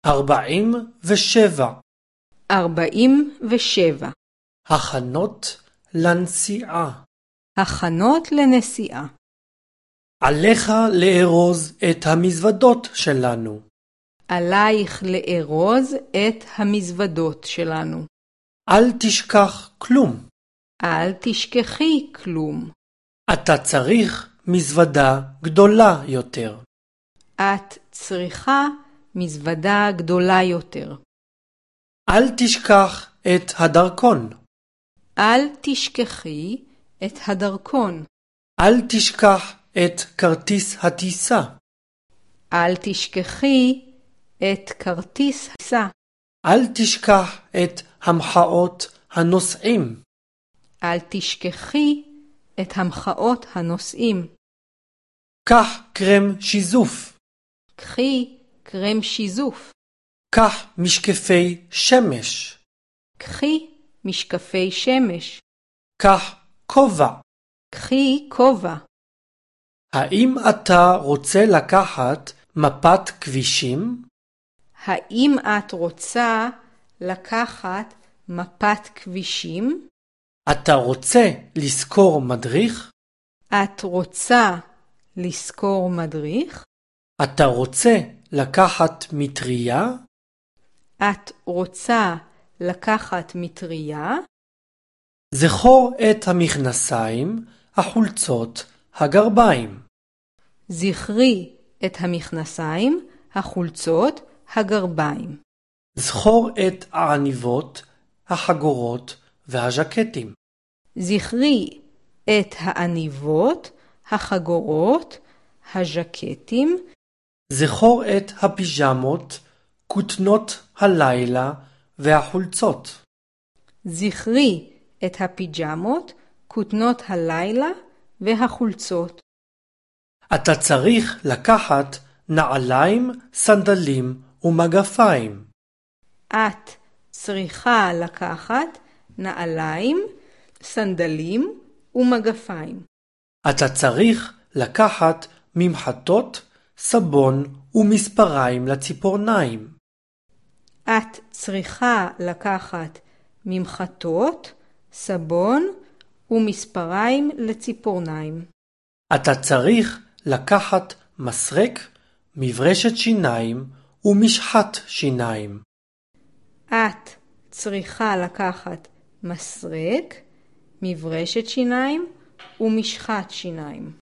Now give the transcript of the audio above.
47. 47. הכנות לנסיעה. הכנות לנסיעה. עליך לארוז את המזוודות שלנו. עלייך לארוז את המזוודות שלנו. אל תשכח כלום. אל תשכחי כלום. אתה צריך מזוודה גדולה יותר. את צריכה מזוודה גדולה יותר. אל תשכח את הדרכון. אל תשכחי את הדרכון. אל תשכח את כרטיס הטיסה. אל תשכחי את כרטיס הטיסה. אל תשכח את המחאות הנוסעים. אל תשכחי את המחאות הנוסעים. קח קרם שיזוף. קחי קרם שיזוף. קח משקפי שמש. קחי משקפי שמש. קח כובע. קחי כובע. האם אתה רוצה לקחת מפת כבישים? האם את רוצה לקחת מפת כבישים? אתה רוצה לזכור מדריך? את רוצה לזכור מדריך? אתה רוצה לקחת מטריה? את רוצה לקחת מטריה? זכור את המכנסיים, החולצות, הגרביים. זכרי את המכנסיים, החולצות, הגרביים. זכור את העניבות, החגורות והז'קטים. זכרי את העניבות, החגורות, הז'קטים. זכור את הפיג'מות, כותנות הלילה והחולצות. זכרי את הפיג'מות, כותנות הלילה והחולצות. אתה צריך לקחת נעליים, סנדלים ומגפיים. את צריכה לקחת נעליים, סנדלים ומגפיים. אתה צריך לקחת ממחטות, סבון ומספריים לציפורניים. את צריכה לקחת ממחטות, סבון ומספריים לציפורניים. אתה צריך לקחת מסרק, מברשת שיניים ומשחת שיניים. את צריכה לקחת מסרק, מברשת שיניים ומשחת שיניים.